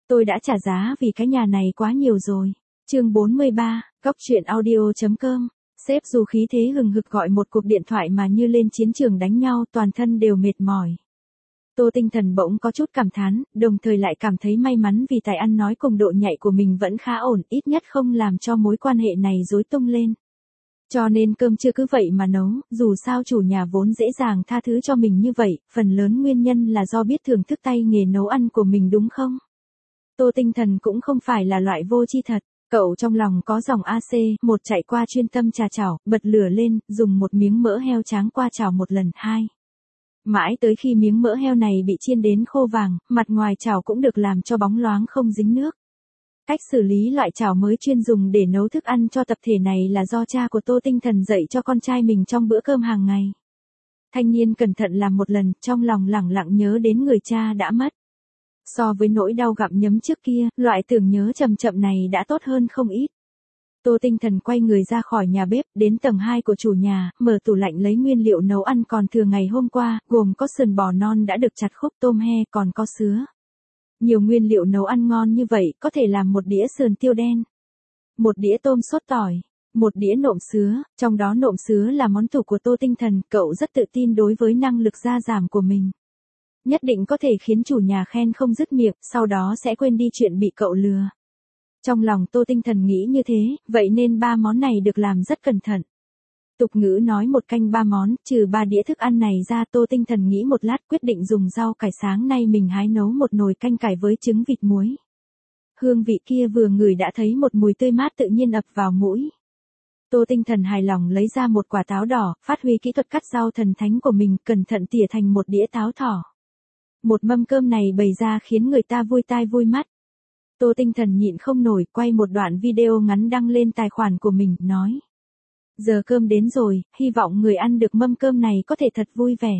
Tôi đã trả giá vì cái nhà này quá nhiều rồi. Chương 43, Góc truyện audio.com. Sếp dù khí thế hừng hực gọi một cuộc điện thoại mà như lên chiến trường đánh nhau, toàn thân đều mệt mỏi. Tô Tinh Thần bỗng có chút cảm thán, đồng thời lại cảm thấy may mắn vì tài ăn nói cùng độ nhạy của mình vẫn khá ổn, ít nhất không làm cho mối quan hệ này rối tung lên. Cho nên cơm chưa cứ vậy mà nấu, dù sao chủ nhà vốn dễ dàng tha thứ cho mình như vậy, phần lớn nguyên nhân là do biết thưởng thức tay nghề nấu ăn của mình đúng không? Tô Tinh Thần cũng không phải là loại vô tri thật. Cậu trong lòng có dòng AC, một chạy qua chuyên tâm chà chảo, bật lửa lên, dùng một miếng mỡ heo tráng qua chảo một lần, hai. Mãi tới khi miếng mỡ heo này bị chiên đến khô vàng, mặt ngoài chảo cũng được làm cho bóng loáng không dính nước. Cách xử lý loại chảo mới chuyên dùng để nấu thức ăn cho tập thể này là do cha của Tô Tinh Thần dạy cho con trai mình trong bữa cơm hàng ngày. Thanh niên cẩn thận làm một lần, trong lòng lẳng lặng nhớ đến người cha đã mất. So với nỗi đau gặm nhấm trước kia, loại tưởng nhớ chậm chậm này đã tốt hơn không ít. Tô Tinh Thần quay người ra khỏi nhà bếp, đến tầng 2 của chủ nhà, mở tủ lạnh lấy nguyên liệu nấu ăn còn thừa ngày hôm qua, gồm có sườn bò non đã được chặt khúc, tôm he, còn có sứa. Nhiều nguyên liệu nấu ăn ngon như vậy, có thể làm một đĩa sườn tiêu đen, một đĩa tôm sốt tỏi, một đĩa nộm sứa, trong đó nộm sứa là món tủ của Tô Tinh Thần, cậu rất tự tin đối với năng lực gia giảm của mình. Nhất định có thể khiến chủ nhà khen không dứt miệng, sau đó sẽ quên đi chuyện bị cậu lừa. Trong lòng Tô Tinh Thần nghĩ như thế, vậy nên 3 món này được làm rất cẩn thận. Tục ngữ nói một canh 3 món, trừ 3 đĩa thức ăn này ra, Tô Tinh Thần nghĩ một lát quyết định dùng rau cải, sáng nay mình hái nấu một nồi canh cải với trứng vịt muối. Hương vị kia vừa ngửi đã thấy một mùi tươi mát tự nhiên ập vào mũi. Tô Tinh Thần hài lòng lấy ra một quả táo đỏ, phát huy kỹ thuật cắt rau thần thánh của mình, cẩn thận tỉa thành một đĩa táo thỏ. Một mâm cơm này bày ra khiến người ta vui tai vui mắt. Tô Tinh Thần nhịn không nổi, quay một đoạn video ngắn đăng lên tài khoản của mình, nói. Giờ cơm đến rồi, hy vọng người ăn được mâm cơm này có thể thật vui vẻ.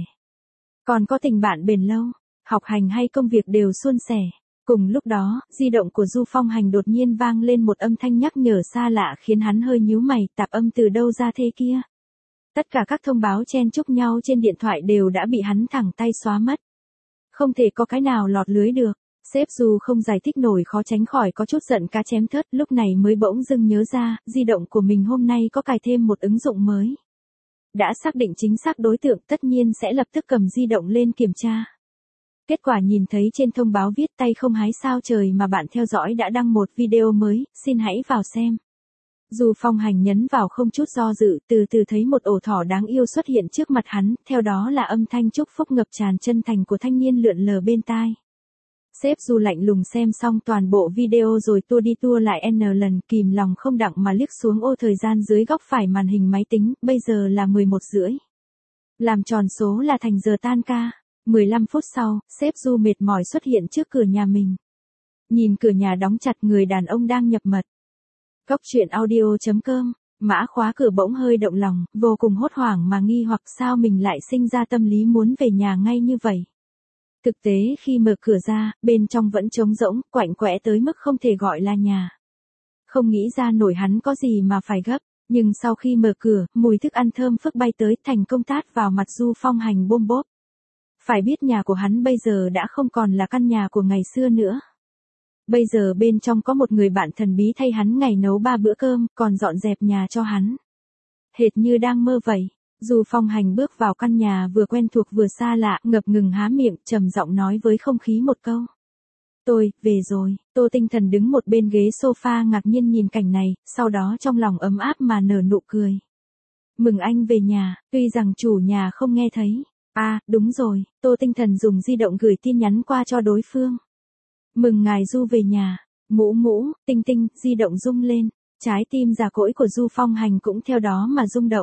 Còn có tình bạn bền lâu, học hành hay công việc đều suôn sẻ. Cùng lúc đó, di động của Du Phong Hành đột nhiên vang lên một âm thanh nhắc nhở xa lạ khiến hắn hơi nhíu mày, tạp âm từ đâu ra thế kia. Tất cả các thông báo chen chúc nhau trên điện thoại đều đã bị hắn thẳng tay xóa mất. Không thể có cái nào lọt lưới được. Sếp dù không giải thích nổi khó tránh khỏi có chút giận cá chém thớt, lúc này mới bỗng dưng nhớ ra, di động của mình hôm nay có cài thêm một ứng dụng mới. Đã xác định chính xác đối tượng, tất nhiên sẽ lập tức cầm di động lên kiểm tra. Kết quả nhìn thấy trên thông báo viết tay không hái sao trời mà bạn theo dõi đã đăng một video mới, xin hãy vào xem. Du Phong Hành nhấn vào không chút do dự, từ từ thấy một ổ thỏ đáng yêu xuất hiện trước mặt hắn, theo đó là âm thanh chúc phúc ngập tràn chân thành của thanh niên lượn lờ bên tai. Sếp Du lạnh lùng xem xong toàn bộ video rồi tua đi tua lại n lần, kìm lòng không đặng mà liếc xuống ô thời gian dưới góc phải màn hình máy tính, bây giờ là 11:30. Làm tròn số là thành giờ tan ca. 15 phút sau, sếp Du mệt mỏi xuất hiện trước cửa nhà mình. Nhìn cửa nhà đóng chặt, người đàn ông đang nhập mật. Góc truyện audio.com, mã khóa cửa bỗng hơi động lòng, vô cùng hốt hoảng mà nghi hoặc sao mình lại sinh ra tâm lý muốn về nhà ngay như vậy. Thực tế khi mở cửa ra, bên trong vẫn trống rỗng, quạnh quẽ tới mức không thể gọi là nhà. Không nghĩ ra nổi hắn có gì mà phải gấp, nhưng sau khi mở cửa, mùi thức ăn thơm phức bay tới, thành công tát vào mặt Du Phong Hành bôm bốp. Phải biết nhà của hắn bây giờ đã không còn là căn nhà của ngày xưa nữa. Bây giờ bên trong có một người bạn thần bí thay hắn ngày nấu 3 bữa cơm, còn dọn dẹp nhà cho hắn. Hệt như đang mơ vậy. Du Phong Hành bước vào căn nhà vừa quen thuộc vừa xa lạ, ngập ngừng há miệng, trầm giọng nói với không khí một câu. Tôi, về rồi. Tô Tinh Thần đứng một bên ghế sofa ngạc nhiên nhìn cảnh này, sau đó trong lòng ấm áp mà nở nụ cười. Mừng anh về nhà, tuy rằng chủ nhà không nghe thấy. À, đúng rồi, Tô Tinh Thần dùng di động gửi tin nhắn qua cho đối phương. Mừng ngài Du về nhà. Mũ mũ, tinh tinh, di động rung lên. Trái tim già cỗi của Du Phong Hành cũng theo đó mà rung động.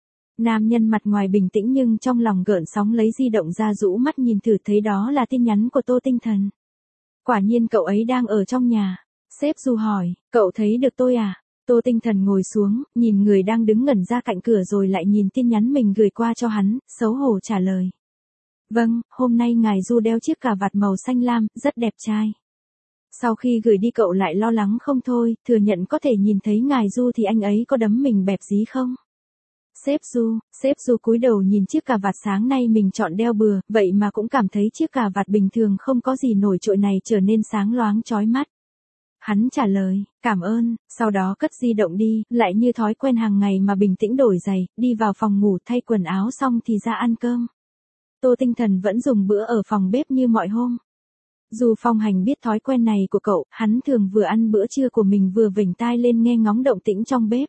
Nam nhân mặt ngoài bình tĩnh nhưng trong lòng gợn sóng, lấy di động ra rũ mắt nhìn thử, thấy đó là tin nhắn của Tô Tinh Thần. Quả nhiên cậu ấy đang ở trong nhà. Sếp Du hỏi, cậu thấy được tôi à? Tô Tinh Thần ngồi xuống, nhìn người đang đứng ngẩn ra cạnh cửa rồi lại nhìn tin nhắn mình gửi qua cho hắn, xấu hổ trả lời. Vâng, hôm nay ngài Du đeo chiếc cà vạt màu xanh lam, rất đẹp trai. Sau khi gửi đi cậu lại lo lắng không thôi, thừa nhận có thể nhìn thấy ngài Du thì anh ấy có đấm mình bẹp dí không? Sếp Du cúi đầu nhìn chiếc cà vạt sáng nay mình chọn đeo bừa, vậy mà cũng cảm thấy chiếc cà vạt bình thường không có gì nổi trội này trở nên sáng loáng chói mắt. Hắn trả lời, cảm ơn, sau đó cất di động đi, lại như thói quen hàng ngày mà bình tĩnh đổi giày, đi vào phòng ngủ thay quần áo xong thì ra ăn cơm. Tô Tinh Thần vẫn dùng bữa ở phòng bếp như mọi hôm. Dù Phong Hành biết thói quen này của cậu, hắn thường vừa ăn bữa trưa của mình vừa vểnh tai lên nghe ngóng động tĩnh trong bếp.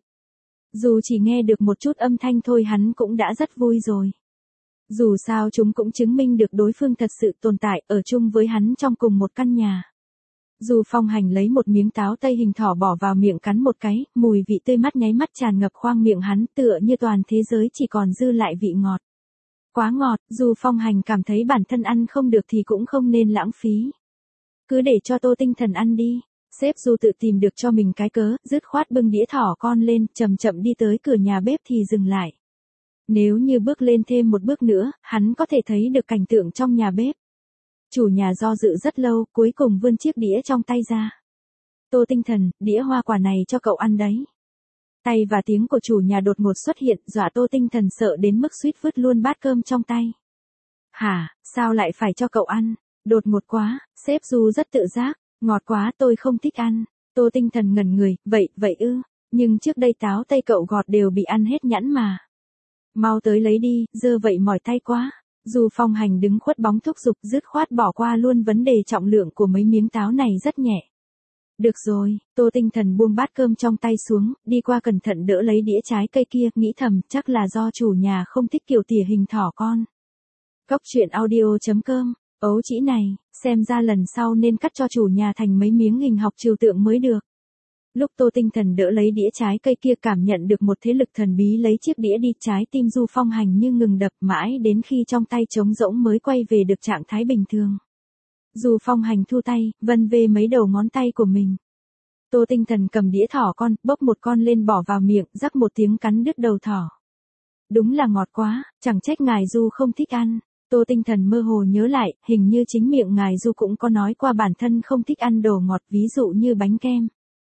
Dù chỉ nghe được một chút âm thanh thôi hắn cũng đã rất vui rồi. Dù sao chúng cũng chứng minh được đối phương thật sự tồn tại ở chung với hắn trong cùng một căn nhà. Dù Phong Hành lấy một miếng táo tây hình thỏ bỏ vào miệng cắn một cái, mùi vị tươi mát nháy mắt tràn ngập khoang miệng hắn tựa như toàn thế giới chỉ còn dư lại vị ngọt. Quá ngọt, dù Phong Hành cảm thấy bản thân ăn không được thì cũng không nên lãng phí. Cứ để cho Tô Tinh Thần ăn đi. Sếp Du tự tìm được cho mình cái cớ, dứt khoát bưng đĩa thỏ con lên, chậm chậm đi tới cửa nhà bếp thì dừng lại. Nếu như bước lên thêm một bước nữa, hắn có thể thấy được cảnh tượng trong nhà bếp. Chủ nhà do dự rất lâu, cuối cùng vươn chiếc đĩa trong tay ra. Tô Tinh Thần, đĩa hoa quả này cho cậu ăn đấy. Tay và tiếng của chủ nhà đột ngột xuất hiện, dọa Tô Tinh Thần sợ đến mức suýt vứt luôn bát cơm trong tay. Hả, sao lại phải cho cậu ăn? Đột ngột quá, sếp Du rất tự giác, ngọt quá tôi không thích ăn. Tô Tinh Thần ngẩn người, vậy ư, nhưng trước đây táo tây cậu gọt đều bị ăn hết nhẵn mà. Mau tới lấy đi, dơ vậy mỏi tay quá. Dù Phong Hành đứng khuất bóng thúc giục dứt khoát bỏ qua luôn vấn đề trọng lượng của mấy miếng táo này rất nhẹ. Được rồi, Tô Tinh Thần buông bát cơm trong tay xuống, đi qua cẩn thận đỡ lấy đĩa trái cây kia, nghĩ thầm chắc là do chủ nhà không thích kiểu tỉa hình thỏ con. Cóc truyện audio.com, ấu chỉ này, xem ra lần sau nên cắt cho chủ nhà thành mấy miếng hình học trừu tượng mới được. Lúc Tô Tinh Thần đỡ lấy đĩa trái cây kia cảm nhận được một thế lực thần bí lấy chiếc đĩa đi, trái tim Du Phong Hành như ngừng đập mãi đến khi trong tay trống rỗng mới quay về được trạng thái bình thường. Du Phong Hành thu tay, vân vê mấy đầu ngón tay của mình. Tô Tinh Thần cầm đĩa thỏ con, bốc một con lên bỏ vào miệng, rắc một tiếng cắn đứt đầu thỏ. Đúng là ngọt quá, chẳng trách ngài Du không thích ăn. Tô Tinh Thần mơ hồ nhớ lại, hình như chính miệng ngài Du cũng có nói qua bản thân không thích ăn đồ ngọt, ví dụ như bánh kem.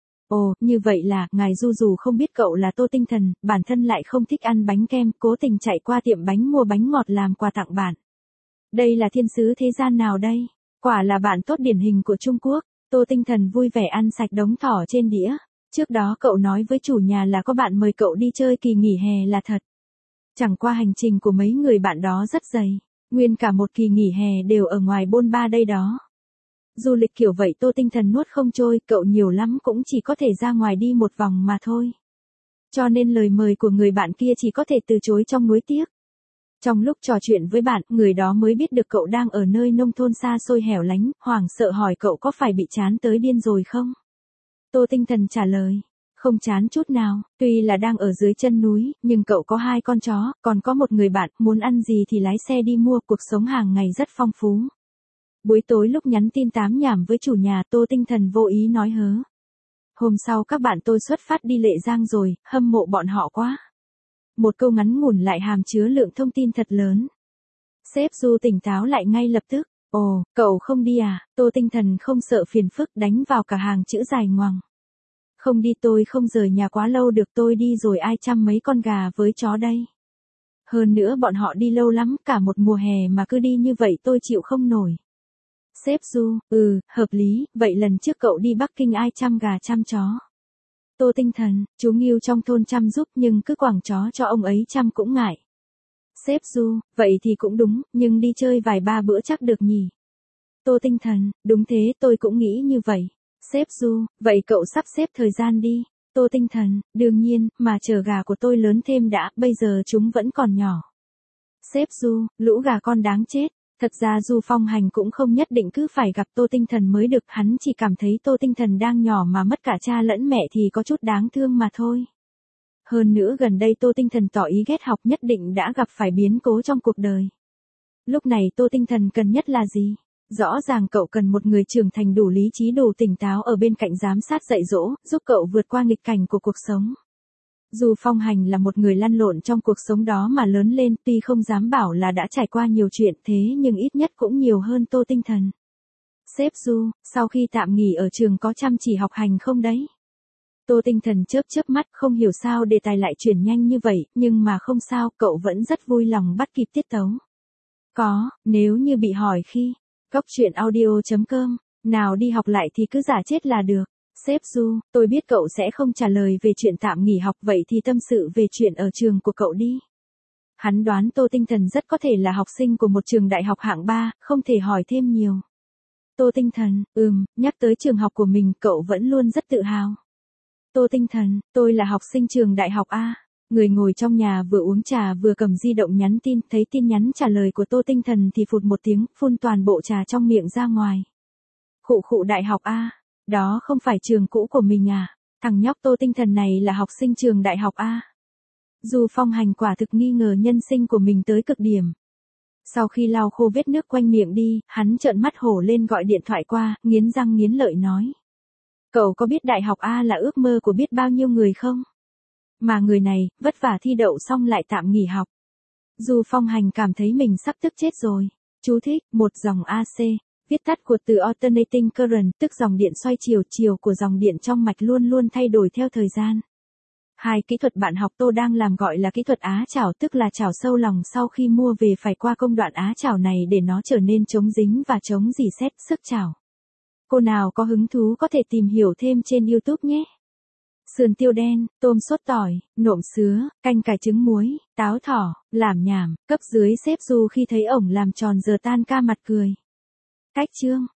Ồ, như vậy là, ngài Du dù không biết cậu là Tô Tinh Thần, bản thân lại không thích ăn bánh kem, cố tình chạy qua tiệm bánh mua bánh ngọt làm quà tặng bạn. Đây là thiên sứ thế gian nào đây? Quả là bạn tốt điển hình của Trung Quốc. Tô Tinh Thần vui vẻ ăn sạch đống thỏ trên đĩa. Trước đó cậu nói với chủ nhà là có bạn mời cậu đi chơi kỳ nghỉ hè là thật. Chẳng qua hành trình của mấy người bạn đó rất dày. Nguyên cả một kỳ nghỉ hè đều ở ngoài bôn ba đây đó. Du lịch kiểu vậy Tô Tinh Thần nuốt không trôi, cậu nhiều lắm cũng chỉ có thể ra ngoài đi một vòng mà thôi. Cho nên lời mời của người bạn kia chỉ có thể từ chối trong nuối tiếc. Trong lúc trò chuyện với bạn, người đó mới biết được cậu đang ở nơi nông thôn xa xôi hẻo lánh, hoảng sợ hỏi cậu có phải bị chán tới điên rồi không? Tô Tinh Thần trả lời, không chán chút nào, tuy là đang ở dưới chân núi, nhưng cậu có 2 con chó, còn có một người bạn, muốn ăn gì thì lái xe đi mua, cuộc sống hàng ngày rất phong phú. Buổi tối lúc nhắn tin tám nhảm với chủ nhà, Tô Tinh Thần vô ý nói hớ. Hôm sau các bạn tôi xuất phát đi Lệ Giang rồi, hâm mộ bọn họ quá. Một câu ngắn ngủn lại hàm chứa lượng thông tin thật lớn. Sếp Du tỉnh táo lại ngay lập tức. Ồ, cậu không đi à? Tô Tinh Thần không sợ phiền phức đánh vào cả hàng chữ dài ngoằng. Không đi, tôi không rời nhà quá lâu được, tôi đi rồi ai chăm mấy con gà với chó đây. Hơn nữa bọn họ đi lâu lắm, cả một mùa hè mà cứ đi như vậy tôi chịu không nổi. Sếp Du, hợp lý, vậy lần trước cậu đi Bắc Kinh ai chăm gà chăm chó? Tô Tinh Thần, chú Ngưu trong thôn chăm giúp nhưng cứ quảng chó cho ông ấy chăm cũng ngại. Sếp Du, vậy thì cũng đúng, nhưng đi chơi vài ba bữa chắc được nhỉ? Tô Tinh Thần, đúng thế tôi cũng nghĩ như vậy. Sếp Du, vậy cậu sắp xếp thời gian đi. Tô Tinh Thần, đương nhiên, mà chờ gà của tôi lớn thêm đã, bây giờ chúng vẫn còn nhỏ. Sếp Du, lũ gà con đáng chết. Thật ra Du Phong Hành cũng không nhất định cứ phải gặp Tô Tinh Thần mới được, hắn chỉ cảm thấy Tô Tinh Thần đang nhỏ mà mất cả cha lẫn mẹ thì có chút đáng thương mà thôi. Hơn nữa gần đây Tô Tinh Thần tỏ ý ghét học, nhất định đã gặp phải biến cố trong cuộc đời. Lúc này Tô Tinh Thần cần nhất là gì? Rõ ràng cậu cần một người trưởng thành đủ lý trí đủ tỉnh táo ở bên cạnh giám sát dạy dỗ, giúp cậu vượt qua nghịch cảnh của cuộc sống. Dù Phong Hành là một người lăn lộn trong cuộc sống đó mà lớn lên, tuy không dám bảo là đã trải qua nhiều chuyện thế nhưng ít nhất cũng nhiều hơn Tô Tinh Thần. Sếp Du, sau khi tạm nghỉ ở trường có chăm chỉ học hành không đấy? Tô Tinh Thần chớp chớp mắt, không hiểu sao đề tài lại chuyển nhanh như vậy, nhưng mà không sao, cậu vẫn rất vui lòng bắt kịp tiết tấu. Có, nếu như bị hỏi khi, Góc truyện audio.com, nào đi học lại thì cứ giả chết là được. Sếp Du, tôi biết cậu sẽ không trả lời về chuyện tạm nghỉ học, vậy thì tâm sự về chuyện ở trường của cậu đi. Hắn đoán Tô Tinh Thần rất có thể là học sinh của một trường đại học hạng 3, không thể hỏi thêm nhiều. Tô Tinh Thần, nhắc tới trường học của mình cậu vẫn luôn rất tự hào. Tô Tinh Thần, tôi là học sinh trường đại học A. Người ngồi trong nhà vừa uống trà vừa cầm di động nhắn tin, thấy tin nhắn trả lời của Tô Tinh Thần thì phụt một tiếng, phun toàn bộ trà trong miệng ra ngoài. Khụ khụ đại học A, đó không phải trường cũ của mình à? Thằng nhóc Tô Tinh Thần này là học sinh trường đại học A. Du Phong Hành quả thực nghi ngờ nhân sinh của mình tới cực điểm. Sau khi lau khô vết nước quanh miệng đi, hắn trợn mắt hổ lên gọi điện thoại qua, nghiến răng nghiến lợi nói. Cậu có biết đại học A là ước mơ của biết bao nhiêu người không? Mà người này, vất vả thi đậu xong lại tạm nghỉ học. Du Phong Hành cảm thấy mình sắp tức chết rồi. Chú thích, một dòng AC, viết tắt của từ Alternating Current, tức dòng điện xoay chiều của dòng điện trong mạch luôn luôn thay đổi theo thời gian. Hai kỹ thuật bạn học Tô đang làm gọi là kỹ thuật á chảo, tức là chảo sâu lòng, sau khi mua về phải qua công đoạn á chảo này để nó trở nên chống dính và chống rỉ sét sức chảo. Cô nào có hứng thú có thể tìm hiểu thêm trên YouTube nhé. Sườn tiêu đen, tôm sốt tỏi, nộm sứa, canh cải trứng muối, táo thỏ, làm nhảm, cấp dưới sếp Du khi thấy ổng làm tròn giờ tan ca mặt cười. Cách chương